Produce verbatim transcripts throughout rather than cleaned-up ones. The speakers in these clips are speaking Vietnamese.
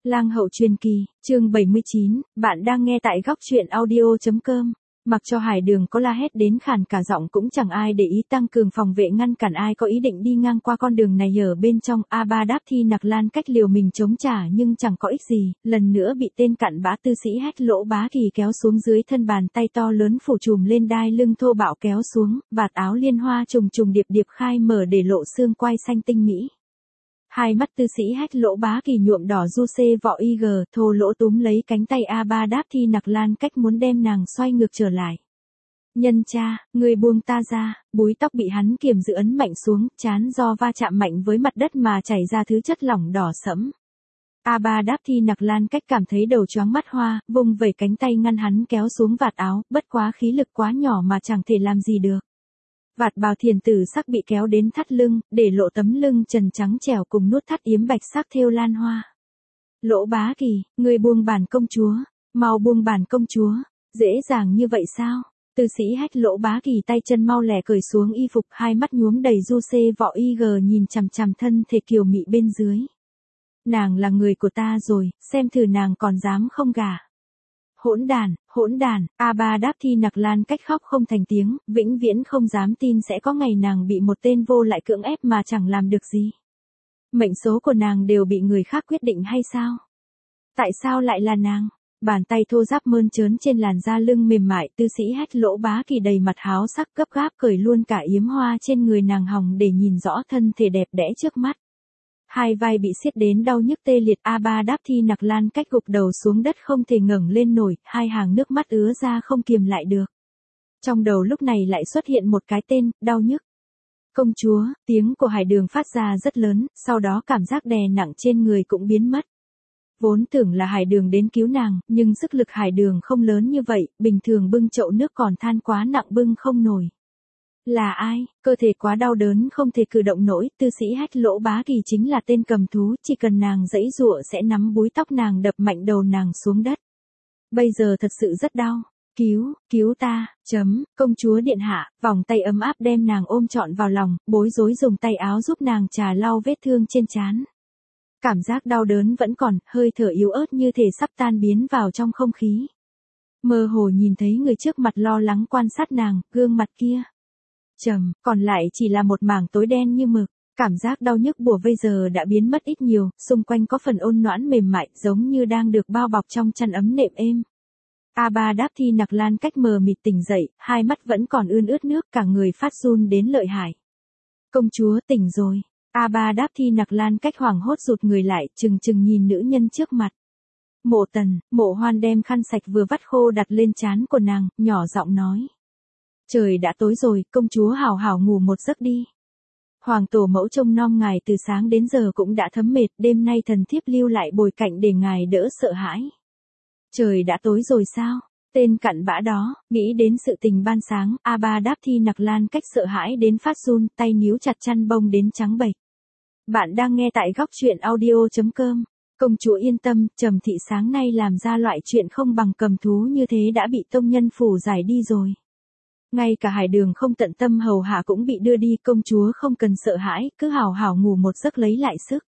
Lang hậu truyền kỳ, chương bảy mươi chín, bạn đang nghe tại góc truyện audio chấm com. Mặc cho Hải Đường có la hét đến khàn cả giọng cũng chẳng ai để ý, tăng cường phòng vệ ngăn cản ai có ý định đi ngang qua con đường này. Ở bên trong, A Ba Đáp Thi Nặc Lan cách liều mình chống trả nhưng chẳng có ích gì, lần nữa bị tên cặn bã tư sĩ Hách Lỗ Bá Kỳ kéo xuống dưới thân bàn tay to lớn phủ trùm lên đai lưng thô bạo kéo xuống, vạt áo liên hoa trùng trùng điệp điệp khai mở để lộ xương quai xanh tinh mỹ. Hai mắt tư sĩ Hách Lỗ Bá Kỳ nhuộm đỏ du xê vọ y gờ, thô lỗ túm lấy cánh tay A Ba Đáp Thi Nặc Lan cách muốn đem nàng xoay ngược trở lại. Nhân cha, người buông ta ra, búi tóc bị hắn kiềm giữ ấn mạnh xuống, trán do va chạm mạnh với mặt đất mà chảy ra thứ chất lỏng đỏ sẫm. A Ba Đáp Thi Nặc Lan cách cảm thấy đầu choáng mắt hoa, vung vẩy cánh tay ngăn hắn kéo xuống vạt áo, bất quá khí lực quá nhỏ mà chẳng thể làm gì được. Vạt bào thiền tử sắc bị kéo đến thắt lưng, để lộ tấm lưng trần trắng trẻo cùng nút thắt yếm bạch sắc thêu lan hoa. Lỗ Bá Kỳ, người buông bản công chúa, mau buông bản công chúa, dễ dàng như vậy sao? Tư sĩ Hách Lỗ Bá Kỳ tay chân mau lẻ cởi xuống y phục, hai mắt nhuốm đầy du xê vọ y gờ nhìn chằm chằm thân thể kiều mị bên dưới. Nàng là người của ta rồi, xem thử nàng còn dám không gả. Hỗn đàn, hỗn đàn, A Ba Đáp Thi Nặc Lan cách khóc không thành tiếng, vĩnh viễn không dám tin sẽ có ngày nàng bị một tên vô lại cưỡng ép mà chẳng làm được gì. Mệnh số của nàng đều bị người khác quyết định hay sao? Tại sao lại là nàng? Bàn tay thô ráp mơn trớn trên làn da lưng mềm mại, tư sĩ Hách Lỗ Bá Kỳ đầy mặt háo sắc gấp gáp cởi luôn cả yếm hoa trên người nàng hòng để nhìn rõ thân thể đẹp đẽ trước mắt. Hai vai bị siết đến đau nhức tê liệt, A Ba Đáp Thi Nặc Lan cách gục đầu xuống đất không thể ngẩng lên nổi, hai hàng nước mắt ứa ra không kiềm lại được. Trong đầu lúc này lại xuất hiện một cái tên, đau nhức. Công chúa, tiếng của Hải Đường phát ra rất lớn, sau đó cảm giác đè nặng trên người cũng biến mất. Vốn tưởng là Hải Đường đến cứu nàng, nhưng sức lực Hải Đường không lớn như vậy, bình thường bưng chậu nước còn than quá nặng bưng không nổi. Là ai? Cơ thể quá đau đớn không thể cử động nổi, tư sĩ Hách Lỗ Bá Kỳ chính là tên cầm thú, chỉ cần nàng giãy giụa sẽ nắm búi tóc nàng đập mạnh đầu nàng xuống đất. Bây giờ thật sự rất đau. Cứu, cứu ta, chấm, công chúa điện hạ, vòng tay ấm áp đem nàng ôm trọn vào lòng, bối rối dùng tay áo giúp nàng trà lau vết thương trên trán. Cảm giác đau đớn vẫn còn, hơi thở yếu ớt như thể sắp tan biến vào trong không khí. Mơ hồ nhìn thấy người trước mặt lo lắng quan sát nàng, gương mặt kia trầm, còn lại chỉ là một mảng tối đen như mực. Cảm giác đau nhức bủa vây giờ đã biến mất ít nhiều, xung quanh có phần ôn noãn mềm mại, giống như đang được bao bọc trong chăn ấm nệm êm. A Ba Đáp Thi Nặc Lan cách mờ mịt tỉnh dậy, hai mắt vẫn còn ươn ướt nước, cả người phát run đến lợi hại. Công chúa tỉnh rồi. A Ba Đáp Thi Nặc Lan cách hoảng hốt rụt người lại, chừng chừng nhìn nữ nhân trước mặt. Mộ Tần, Mộ Hoan đem khăn sạch vừa vắt khô đặt lên trán của nàng, nhỏ giọng nói. Trời đã tối rồi, công chúa hào hào ngủ một giấc đi. Hoàng tổ mẫu trông nom ngài từ sáng đến giờ cũng đã thấm mệt, đêm nay thần thiếp lưu lại bồi cạnh để ngài đỡ sợ hãi. Trời đã tối rồi sao? Tên cặn bã đó, nghĩ đến sự tình ban sáng, A Ba Đáp Thi Nặc Lan cách sợ hãi đến phát run, tay níu chặt chăn bông đến trắng bệch. Bạn đang nghe tại góc truyện audio chấm com. Công chúa yên tâm, Trầm thị sáng nay làm ra loại chuyện không bằng cầm thú như thế đã bị tông nhân phủ giải đi rồi. Ngay cả Hải Đường không tận tâm hầu hạ cũng bị đưa đi, công chúa không cần sợ hãi, cứ hào hào ngủ một giấc lấy lại sức.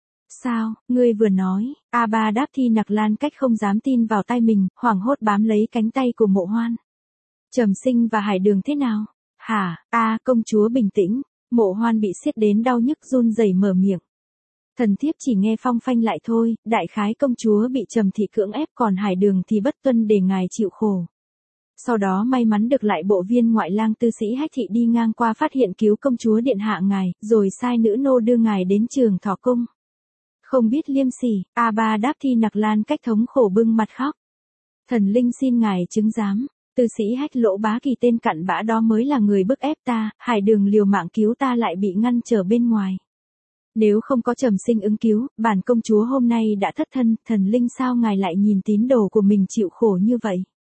Sao, ngươi vừa nói? A Ba Đáp Thi Nặc Lan cách không dám tin vào tai mình, hoảng hốt bám lấy cánh tay của Mộ Hoan. Trầm Sinh và Hải Đường thế nào? Hả? A, công chúa bình tĩnh. Mộ Hoan bị siết đến đau nhức run rẩy mở miệng. Thần thiếp chỉ nghe phong phanh lại thôi, đại khái công chúa bị Trầm thị cưỡng ép, còn Hải Đường thì bất tuân để ngài chịu khổ. Sau đó may mắn được lại bộ viên ngoại lang tư sĩ Hách thị đi ngang qua phát hiện cứu công chúa điện hạ ngài, rồi sai nữ nô đưa ngài đến Trường Thọ cung. Không biết liêm sỉ, A Ba Đáp Thi Nặc Lan cách thống khổ bưng mặt khóc. Thần linh xin ngài chứng giám, tư sĩ Hách Lỗ Bá Kỳ tên cặn bã đó mới là người bức ép ta, Hải Đường liều mạng cứu ta lại bị ngăn trở bên ngoài. Nếu không có Trầm Sinh ứng cứu, bản công chúa hôm nay đã thất thân, thần linh sao ngài lại nhìn tín đồ của mình chịu khổ như vậy?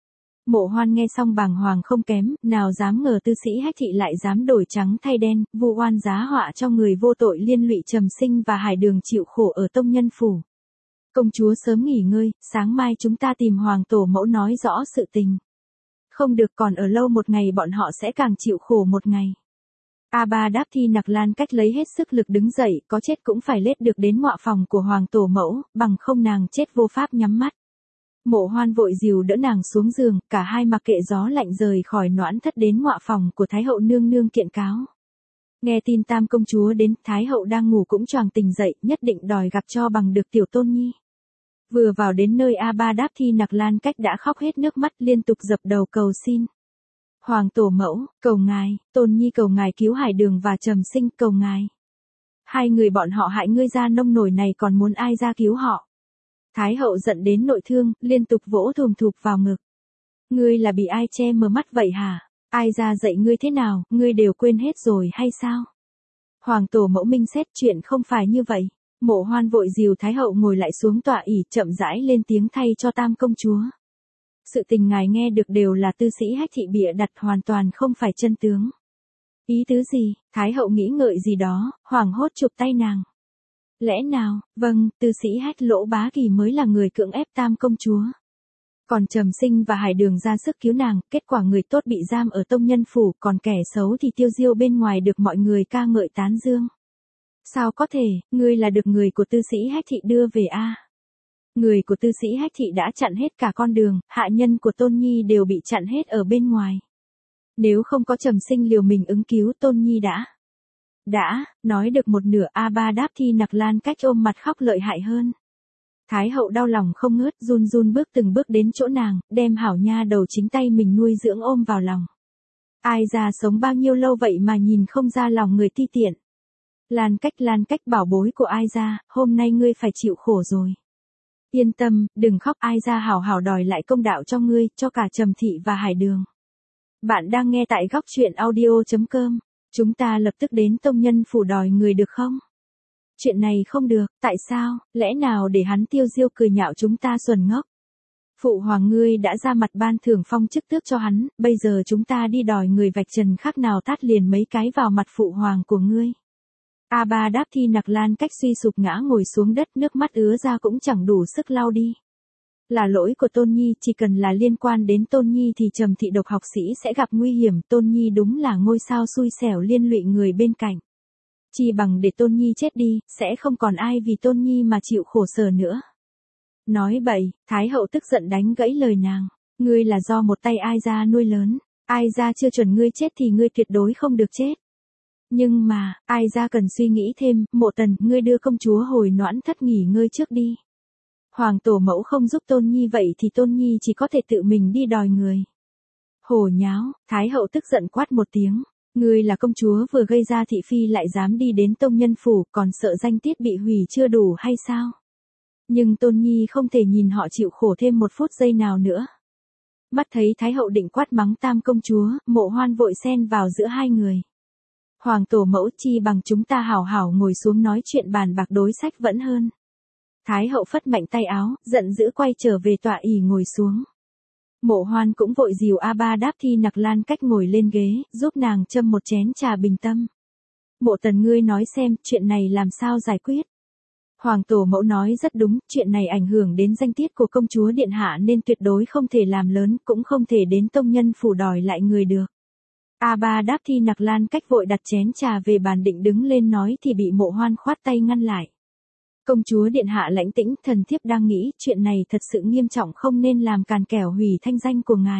Mộ Hoan nghe xong bàng hoàng không kém, nào dám ngờ tư sĩ Hách thị lại dám đổi trắng thay đen, vu oan giá họa cho người vô tội liên lụy Trầm Sinh và Hải Đường chịu khổ ở tông nhân phủ. Công chúa sớm nghỉ ngơi, sáng mai chúng ta tìm hoàng tổ mẫu nói rõ sự tình. Không được, còn ở lâu một ngày bọn họ sẽ càng chịu khổ một ngày. A Ba Đáp Thi Nặc Lan Cách lấy hết sức lực đứng dậy, có chết cũng phải lết được đến ngọa phòng của Hoàng Tổ Mẫu, bằng không nàng chết vô pháp nhắm mắt. Mộ Hoan vội dìu đỡ nàng xuống giường, cả hai mặc kệ gió lạnh rời khỏi Noãn Thất đến ngọa phòng của Thái hậu nương nương kiện cáo. Nghe tin Tam công chúa đến, Thái hậu đang ngủ cũng choàng tỉnh dậy, nhất định đòi gặp cho bằng được tiểu tôn nhi. Vừa vào đến nơi A Ba Đáp Thi Nặc Lan Cách đã khóc hết nước mắt, liên tục dập đầu cầu xin. Hoàng Tổ Mẫu, cầu ngài, tôn nhi cầu ngài cứu Hải Đường và Trầm Sinh, cầu ngài. Hai người bọn họ hại ngươi ra nông nổi này còn muốn ai ra cứu họ. Thái hậu giận đến nội thương, liên tục vỗ thùm thụp vào ngực. Ngươi là bị ai che mờ mắt vậy hả? Ai ra dạy ngươi thế nào, ngươi đều quên hết rồi hay sao? Hoàng Tổ Mẫu minh xét chuyện không phải như vậy. Mộ Hoan vội dìu Thái hậu ngồi lại xuống tọa ỷ, chậm rãi lên tiếng thay cho Tam công chúa. Sự tình ngài nghe được đều là tư sĩ Hách Thị bịa đặt, hoàn toàn không phải chân tướng. Ý tứ gì? Thái hậu nghĩ ngợi gì đó, hoảng hốt chụp tay nàng. Lẽ nào? Vâng, tư sĩ Hách Lỗ Bá Kỳ mới là người cưỡng ép Tam công chúa. Còn Trầm Sinh và Hải Đường ra sức cứu nàng, kết quả người tốt bị giam ở tông nhân phủ, còn kẻ xấu thì tiêu diêu bên ngoài được mọi người ca ngợi tán dương. Sao có thể, ngươi là được người của tư sĩ Hách Thị đưa về a? Người của tư sĩ Hách Thị đã chặn hết cả con đường, hạ nhân của Tôn Nhi đều bị chặn hết ở bên ngoài. Nếu không có Trầm Sinh liều mình ứng cứu, Tôn Nhi đã. Đã, nói được một nửa, A Ba Đáp Thi Nặc Lan Cách ôm mặt khóc lợi hại hơn. Thái hậu đau lòng không ngớt, run run bước từng bước đến chỗ nàng, đem hảo nha đầu chính tay mình nuôi dưỡng ôm vào lòng. Ai ra sống bao nhiêu lâu vậy mà nhìn không ra lòng người ti tiện. Lan Cách Lan Cách bảo bối của Ai ra, hôm nay ngươi phải chịu khổ rồi. Yên tâm, đừng khóc, Ai ra hảo hảo đòi lại công đạo cho ngươi, cho cả Trầm Thị và Hải Đường. Bạn đang nghe tại góc truyện audio chấm com. Chúng ta lập tức đến tông nhân phủ đòi người được không? Chuyện này không được, tại sao, lẽ nào để hắn tiêu diêu cười nhạo chúng ta xuẩn ngốc? Phụ hoàng ngươi đã ra mặt ban thưởng phong chức tước cho hắn, bây giờ chúng ta đi đòi người vạch trần khác nào tát liền mấy cái vào mặt phụ hoàng của ngươi. A Ba Đáp Thi Nặc Lan Cách suy sụp ngã ngồi xuống đất, nước mắt ứa ra cũng chẳng đủ sức lau đi. Là lỗi của Tôn Nhi, chỉ cần là liên quan đến Tôn Nhi thì Trầm Thị độc học sĩ sẽ gặp nguy hiểm, Tôn Nhi đúng là ngôi sao xui xẻo liên lụy người bên cạnh. Chỉ bằng để Tôn Nhi chết đi, sẽ không còn ai vì Tôn Nhi mà chịu khổ sở nữa. Nói bậy, Thái hậu tức giận đánh gãy lời nàng. Ngươi là do một tay Ai ra nuôi lớn, Ai ra chưa chuẩn ngươi chết thì ngươi tuyệt đối không được chết. Nhưng mà, Ai ra cần suy nghĩ thêm, Mộ Tần, ngươi đưa công chúa hồi Noãn Thất nghỉ ngơi trước đi. Hoàng Tổ Mẫu không giúp Tôn Nhi vậy thì Tôn Nhi chỉ có thể tự mình đi đòi người. Hồ nháo, Thái hậu tức giận quát một tiếng. Ngươi là công chúa vừa gây ra thị phi lại dám đi đến tông nhân phủ, còn sợ danh tiết bị hủy chưa đủ hay sao? Nhưng Tôn Nhi không thể nhìn họ chịu khổ thêm một phút giây nào nữa. Mắt thấy Thái hậu định quát mắng Tam công chúa, Mộ Hoan vội xen vào giữa hai người. Hoàng Tổ Mẫu, chi bằng chúng ta hảo hảo ngồi xuống nói chuyện bàn bạc đối sách vẫn hơn. Thái hậu phất mạnh tay áo, giận dữ quay trở về tọa ỷ ngồi xuống. Mộ Hoan cũng vội dìu A Ba Đáp Thi Nặc Lan Cách ngồi lên ghế, giúp nàng châm một chén trà bình tâm. Mộ Tần, ngươi nói xem, chuyện này làm sao giải quyết? Hoàng Tổ Mẫu nói rất đúng, chuyện này ảnh hưởng đến danh tiết của công chúa điện hạ nên tuyệt đối không thể làm lớn, cũng không thể đến tông nhân phủ đòi lại người được. A Ba Đáp Thi Nặc Lan Cách vội đặt chén trà về bàn định đứng lên nói thì bị Mộ Hoan khoát tay ngăn lại. Công chúa điện hạ lãnh tĩnh, thần thiếp đang nghĩ chuyện này thật sự nghiêm trọng, không nên làm càn kẻo hủy thanh danh của ngài.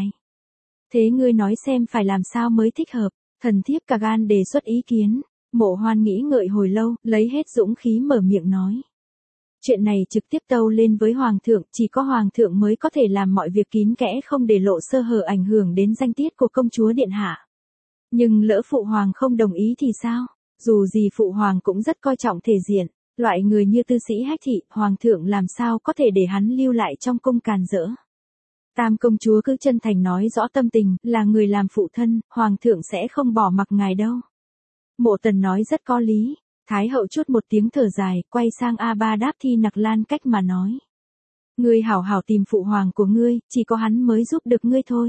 Thế ngươi nói xem phải làm sao mới thích hợp? Thần thiếp cả gan đề xuất ý kiến. Mộ Hoan nghĩ ngợi hồi lâu, lấy hết dũng khí mở miệng nói. Chuyện này trực tiếp tâu lên với hoàng thượng, chỉ có hoàng thượng mới có thể làm mọi việc kín kẽ không để lộ sơ hở ảnh hưởng đến danh tiết của công chúa điện hạ. Nhưng lỡ phụ hoàng không đồng ý thì sao? Dù gì phụ hoàng cũng rất coi trọng thể diện. Loại người như tư sĩ Hách Thị, hoàng thượng làm sao có thể để hắn lưu lại trong cung càn rỡ. Tam công chúa cứ chân thành nói rõ tâm tình, là người làm phụ thân, hoàng thượng sẽ không bỏ mặc ngài đâu. Mộ Tần nói rất có lý. Thái hậu chút một tiếng thở dài, quay sang A Ba Đáp Thi Nặc Lan Cách mà nói. Ngươi hảo hảo tìm phụ hoàng của ngươi, chỉ có hắn mới giúp được ngươi thôi.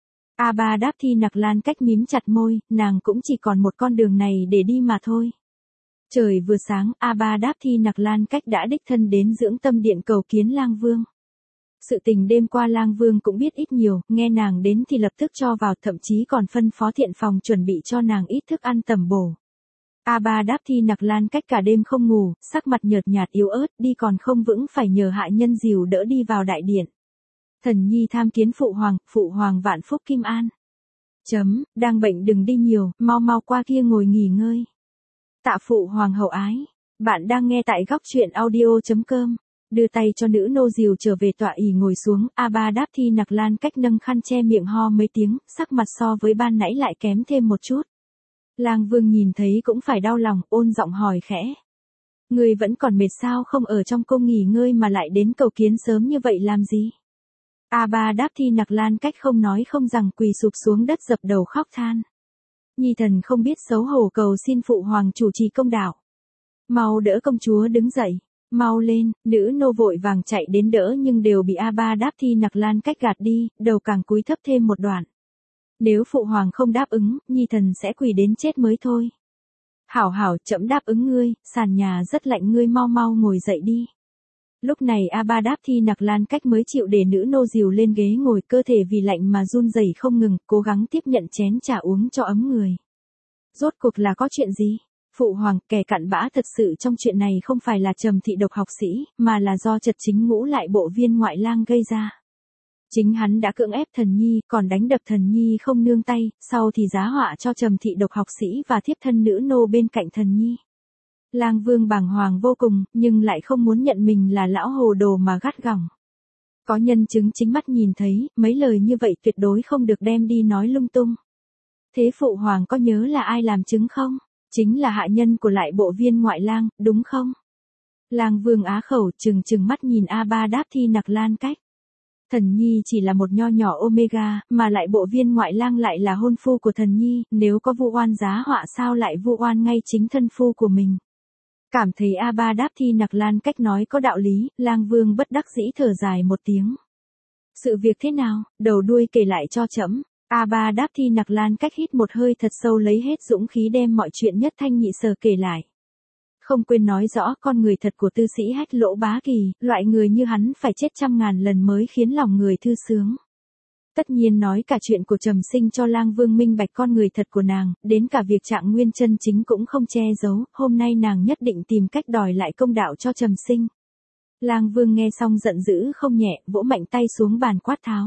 A Ba Đáp Thi Nặc Lan Cách mím chặt môi, nàng cũng chỉ còn một con đường này để đi mà thôi. Trời vừa sáng, A Ba Đáp Thi Nặc Lan Cách đã đích thân đến dưỡng tâm điện cầu kiến lang vương. Sự tình đêm qua Lang Vương cũng biết ít nhiều, nghe nàng đến thì lập tức cho vào, thậm chí còn phân phó thiện phòng chuẩn bị cho nàng ít thức ăn tầm bổ. A Ba Đáp Thi Nặc Lan Cách cả đêm không ngủ, sắc mặt nhợt nhạt yếu ớt, đi còn không vững phải nhờ hạ nhân dìu đỡ đi vào đại điện. Thần nhi tham kiến phụ hoàng, phụ hoàng vạn phúc kim an. Chấm, đang bệnh đừng đi nhiều, mau mau qua kia ngồi nghỉ ngơi. Tạ phụ hoàng hậu ái. Bạn đang nghe tại góc truyện audio.com. Đưa tay cho nữ nô dìu trở về tọa ỷ ngồi xuống, A Ba Đáp Thi Nặc Lan Cách nâng khăn che miệng ho mấy tiếng, sắc mặt so với ban nãy lại kém thêm một chút. Lang Vương nhìn thấy cũng phải đau lòng, ôn giọng hỏi khẽ. Người vẫn còn mệt sao, không ở trong cung nghỉ ngơi mà lại đến cầu kiến sớm như vậy làm gì? A Ba Đáp Thi Nặc Lan Cách không nói không rằng quỳ sụp xuống đất dập đầu khóc than. Nhi thần không biết xấu hổ cầu xin phụ hoàng chủ trì công đạo. Mau đỡ công chúa đứng dậy, mau lên, nữ nô vội vàng chạy đến đỡ nhưng đều bị A Ba Đáp Thi Nặc Lan Cách gạt đi, đầu càng cúi thấp thêm một đoạn. Nếu phụ hoàng không đáp ứng, nhi thần sẽ quỳ đến chết mới thôi. Hảo hảo, trẫm đáp ứng ngươi, sàn nhà rất lạnh, ngươi mau mau ngồi dậy đi. Lúc này A Ba Đáp Thi Nặc Lan Cách mới chịu để nữ nô dìu lên ghế ngồi, cơ thể vì lạnh mà run rẩy không ngừng, cố gắng tiếp nhận chén trà uống cho ấm người. Rốt cuộc là có chuyện gì? Phụ hoàng, kẻ cặn bã thật sự trong chuyện này không phải là Trầm thị độc học sĩ, mà là do Chật Chính Ngũ lại bộ viên ngoại lang gây ra. Chính hắn đã cưỡng ép thần nhi, còn đánh đập thần nhi không nương tay, sau thì giá họa cho Trầm thị độc học sĩ và thiếp thân nữ nô bên cạnh thần nhi. Lang Vương bàng hoàng vô cùng, nhưng lại không muốn nhận mình là lão hồ đồ mà gắt gỏng. Có nhân chứng chính mắt nhìn thấy, mấy lời như vậy tuyệt đối không được đem đi nói lung tung. Thế phụ hoàng có nhớ là ai làm chứng không? Chính là hạ nhân của lại bộ viên ngoại lang, đúng không? Lang Vương á khẩu trừng trừng mắt nhìn A Ba Đáp Thi Nặc Lan Cách. Thần nhi chỉ là một nho nhỏ Omega, mà lại bộ viên ngoại lang lại là hôn phu của thần nhi, nếu có vu oan giá họa sao lại vu oan ngay chính thân phu của mình. Cảm thấy A Ba Đáp Thi Nặc Lan Cách nói có đạo lý, Lang Vương bất đắc dĩ thở dài một tiếng. Sự việc thế nào, đầu đuôi kể lại cho trẫm. A Ba Đáp Thi Nặc Lan Cách hít một hơi thật sâu lấy hết dũng khí đem mọi chuyện nhất thanh nhị sở kể lại. Không quên nói rõ con người thật của tư sĩ Hách Lỗ Bá Kỳ, loại người như hắn phải chết trăm ngàn lần mới khiến lòng người thư sướng. Tất nhiên nói cả chuyện của Trầm Sinh cho Lang Vương minh bạch con người thật của nàng, đến cả việc Trạng Nguyên chân chính cũng không che giấu, hôm nay nàng nhất định tìm cách đòi lại công đạo cho Trầm Sinh. Lang Vương nghe xong giận dữ không nhẹ, vỗ mạnh tay xuống bàn quát tháo.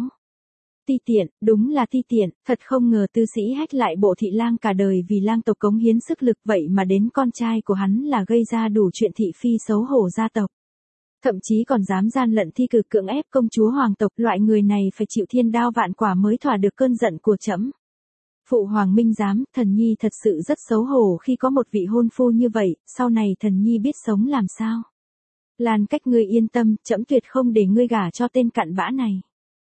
Ti tiện, đúng là ti tiện, thật không ngờ tư sĩ Hách lại bộ thị lang cả đời vì lang tộc cống hiến sức lực, vậy mà đến con trai của hắn là gây ra đủ chuyện thị phi xấu hổ gia tộc. Thậm chí còn dám gian lận thi cử cưỡng ép công chúa hoàng tộc, loại người này phải chịu thiên đao vạn quả mới thỏa được cơn giận của trẫm. Phụ hoàng minh giám, thần nhi thật sự rất xấu hổ khi có một vị hôn phu như vậy, sau này thần nhi biết sống làm sao. Lan Cách ngươi yên tâm, trẫm tuyệt không để ngươi gả cho tên cặn bã này.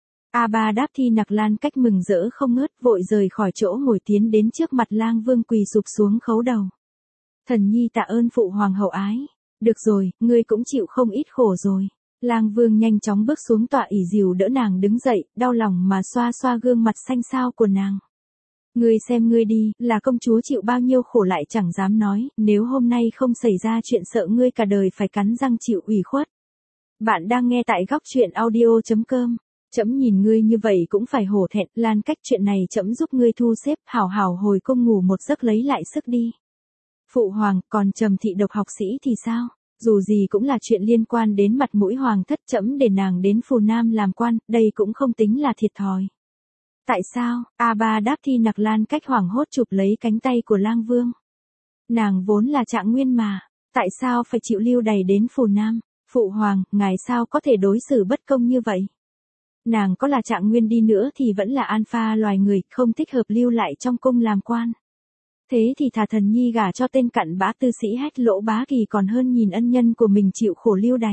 A Ba Đáp Thi Nặc Lan Cách mừng rỡ không ngớt, vội rời khỏi chỗ ngồi tiến đến trước mặt Lang Vương quỳ sụp xuống khấu đầu. Thần nhi tạ ơn phụ hoàng hậu ái. Được rồi, ngươi cũng chịu không ít khổ rồi. Lang Vương nhanh chóng bước xuống tọa ỷ dìu đỡ nàng đứng dậy, đau lòng mà xoa xoa gương mặt xanh xao của nàng. Ngươi xem ngươi đi, là công chúa chịu bao nhiêu khổ lại chẳng dám nói, nếu hôm nay không xảy ra chuyện sợ ngươi cả đời phải cắn răng chịu ủy khuất. Bạn đang nghe tại góc truyện audio.com. Trẫm nhìn ngươi như vậy cũng phải hổ thẹn, Lan Cách chuyện này trẫm giúp ngươi thu xếp, hảo hảo hồi cung ngủ một giấc lấy lại sức đi. Phụ hoàng, còn Trầm thị độc học sĩ thì sao? Dù gì cũng là chuyện liên quan đến mặt mũi hoàng thất, trẫm để nàng đến Phù Nam làm quan, đây cũng không tính là thiệt thòi. Tại sao? A Ba Đáp Thi Nặc Lan Cách hoảng hốt chụp lấy cánh tay của Lang Vương. Nàng vốn là Trạng Nguyên mà, tại sao phải chịu lưu đày đến Phù Nam? Phụ hoàng, ngài sao có thể đối xử bất công như vậy? Nàng có là Trạng Nguyên đi nữa thì vẫn là alpha loài người, không thích hợp lưu lại trong cung làm quan. Thế thì thà thần nhi gả cho tên cặn bã tư sĩ Hách Lỗ Bá Kỳ còn hơn nhìn ân nhân của mình chịu khổ lưu đày.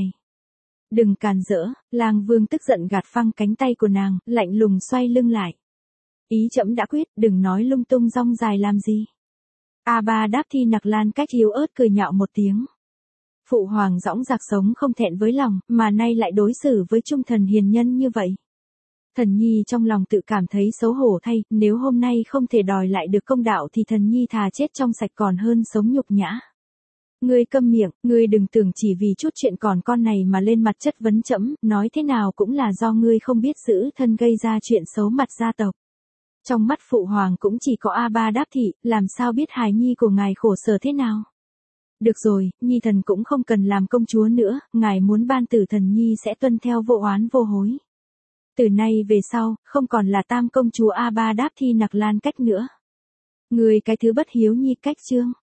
Đừng càn rỡ, Lang Vương tức giận gạt phăng cánh tay của nàng, lạnh lùng xoay lưng lại. Ý trẫm đã quyết, đừng nói lung tung rong dài làm gì. A Ba Đáp Thi Nặc Lan Cách yếu ớt cười nhạo một tiếng. Phụ hoàng dõng dạc sống không thẹn với lòng, mà nay lại đối xử với trung thần hiền nhân như vậy. Thần nhi trong lòng tự cảm thấy xấu hổ thay, nếu hôm nay không thể đòi lại được công đạo thì thần nhi thà chết trong sạch còn hơn sống nhục nhã. Ngươi câm miệng, ngươi đừng tưởng chỉ vì chút chuyện còn con này mà lên mặt chất vấn trẫm, nói thế nào cũng là do ngươi không biết giữ thân gây ra chuyện xấu mặt gia tộc. Trong mắt phụ hoàng cũng chỉ có A Ba Đáp Thị, làm sao biết hài nhi của ngài khổ sở thế nào. Được rồi, nhi thần cũng không cần làm công chúa nữa, ngài muốn ban tử thần nhi sẽ tuân theo vô oán vô hối. Từ nay về sau, không còn là tam công chúa A Ba Đáp Thi Nặc Lan Cách nữa. Người cái thứ bất hiếu nhi cách chương.